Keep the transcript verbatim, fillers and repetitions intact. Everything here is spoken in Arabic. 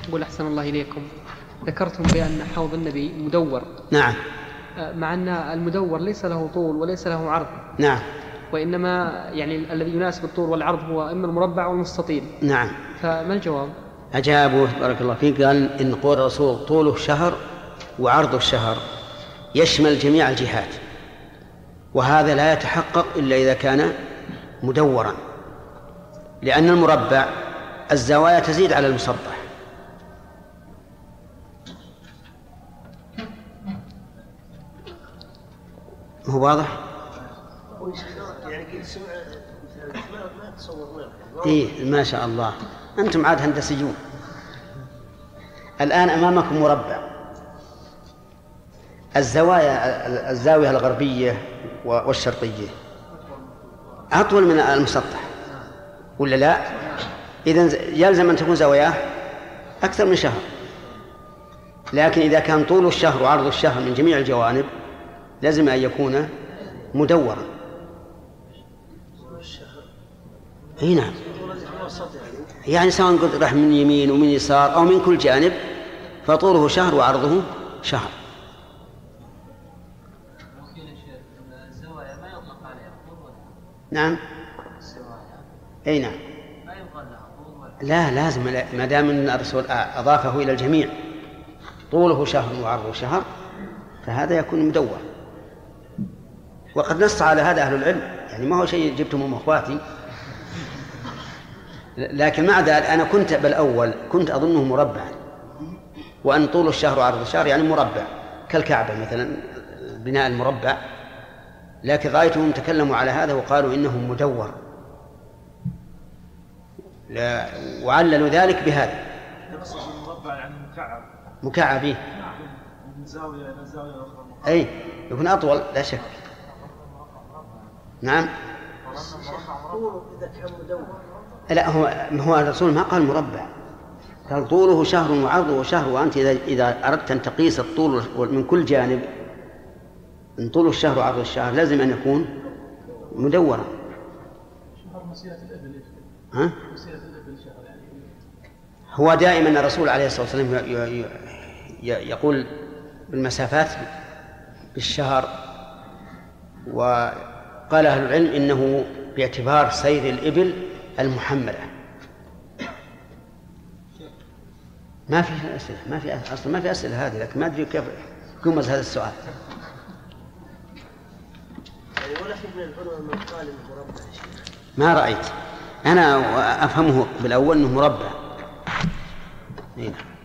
قل أحسن الله إليكم، ذكرتم بأن حوض النبي مدور. نعم. مع أن المدور ليس له طول وليس له عرض. نعم. وإنما يعني الذي يناسب الطول والعرض هو إما المربع والمستطيل. نعم. فما الجواب؟ أجابه بارك الله فيك، قال إن قول الرسول طوله شهر وعرضه الشهر يشمل جميع الجهات، وهذا لا يتحقق إلا إذا كان مدورا، لأن المربع الزوايا تزيد على المسطح. هو واضح؟ إيه ما شاء الله، أنتم عاد هندسيون. الآن أمامكم مربع، الزوايا الزاوية الغربية والشرقية أطول من المسطح ولا لا؟ إذن يلزم أن تكون زواياه أكثر من شهر. لكن إذا كان طول الشهر وعرض الشهر من جميع الجوانب لازم أن يكون مدورا. اي نعم، يعني سواء قلت راح من يمين ومن يسار أو من كل جانب فطوله شهر وعرضه شهر. نعم. اي نعم. لا لازم، ما دام ان الرسول اضافه الى الجميع طوله شهر وعرضه شهر فهذا يكون مدور. وقد نص على هذا اهل العلم، يعني ما هو شيء جبتم من اخواتي. لكن مع ذلك انا كنت بالاول كنت اظنه مربعا، وان طول الشهر وعرض الشهر يعني مربع كالكعبه مثلا بناء المربع، لكن رايتهم تكلموا على هذا وقالوا انه مدور، لا وعللوا ذلك بهذا. مربع يعني مكعب. مكعب إيه؟ من زاوية إلى زاوية أخرى. أي يكون أطول لا شك. نعم. إذا كان مدور. لا هو هو الرسول ما قال مربع، قال طوله شهر وعرضه شهر. وأنت إذا إذا أردت أن تقيس الطول من كل جانب، من طول الشهر وعرض الشهر لازم أن يكون مدورا. شهر مسيرة الإبل. ها؟ مسيرة الإبل شهر يعني. هو دائما الرسول عليه الصلاة والسلام يقول بالمسافات بالشهر، وقال أهل العلم إنه باعتبار سير الإبل المحملة. ما في أسئلة، ما في أصلا ما في أسئلة هذه، لكن ما أدري كيف يمز هذا السؤال. يعني ولا في من العلماء من قال مربع. ما رأيت أنا أفهمه بالأول أنه مربع.